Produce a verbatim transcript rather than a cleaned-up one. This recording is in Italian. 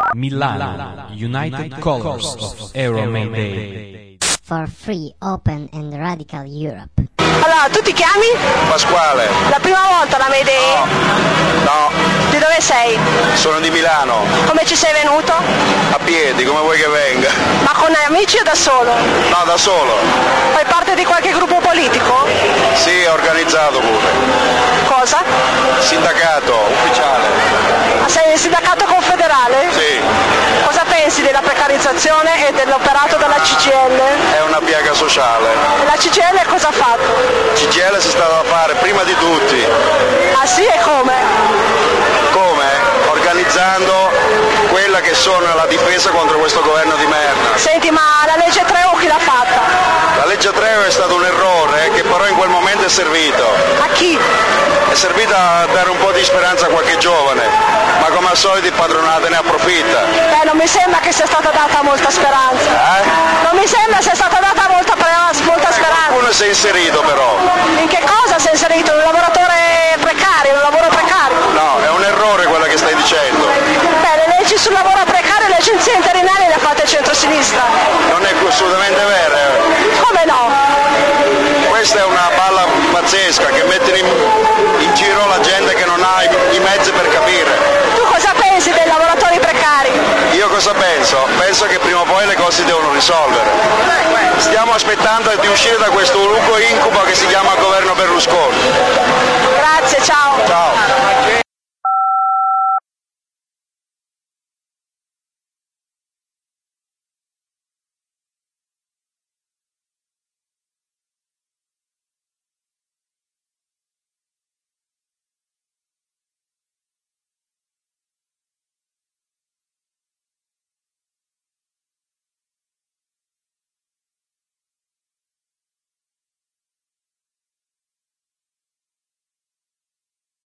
Milano, United Colors of Euromedei. For free, open and radical Europe. Allora, tu ti chiami? Pasquale. La prima volta la Mayday? No. No. Di dove sei? Sono di Milano. Come ci sei venuto? A piedi, come vuoi che venga. Ma con amici o da solo? No, da solo. Fai parte di qualche gruppo politico? Sì, organizzato pure. Cosa? Sindacato, ufficiale. Ma sei nel sindacato confederale? Sì. Cosa pensi della precarizzazione e dell'operato della C G I L? È una piaga sociale. E la C G I L cosa ha fatto? C G I L si sta da fare prima di tutti. Ah sì, e come? Come? Organizzando quella che sono la difesa contro questo governo di merda. Senti, ma la legge tre o chi l'ha fatta? La legge tre è stato un errore che però in quel momento è servito. A chi? È servita a dare un po' di speranza a qualche giovane, ma come al solito il padronato ne approfitta. Beh, non mi sembra che sia stata data molta speranza. Eh? Non mi sembra sia stata data molta, pre- molta speranza. Qualcuno si è inserito però. In che cosa sei inserito? Un lavoratore precario, un lavoro precario? No, è un errore quello che stai dicendo. Beh, le leggi sul lavoro precario e le agenzie interinali le ha fatte il centro-sinistra. Non è assolutamente vero. Come no? Questa è una balla pazzesca che mette in, in giro la gente che non ha i, i mezzi per capire. Tu cosa pensi dei lavoratori precari? Io cosa penso? Penso che prima o poi le cose si devono risolvere. Stiamo aspettando di uscire da questo lungo incubo che si chiama governo Berlusconi. Grazie, ciao. Ciao.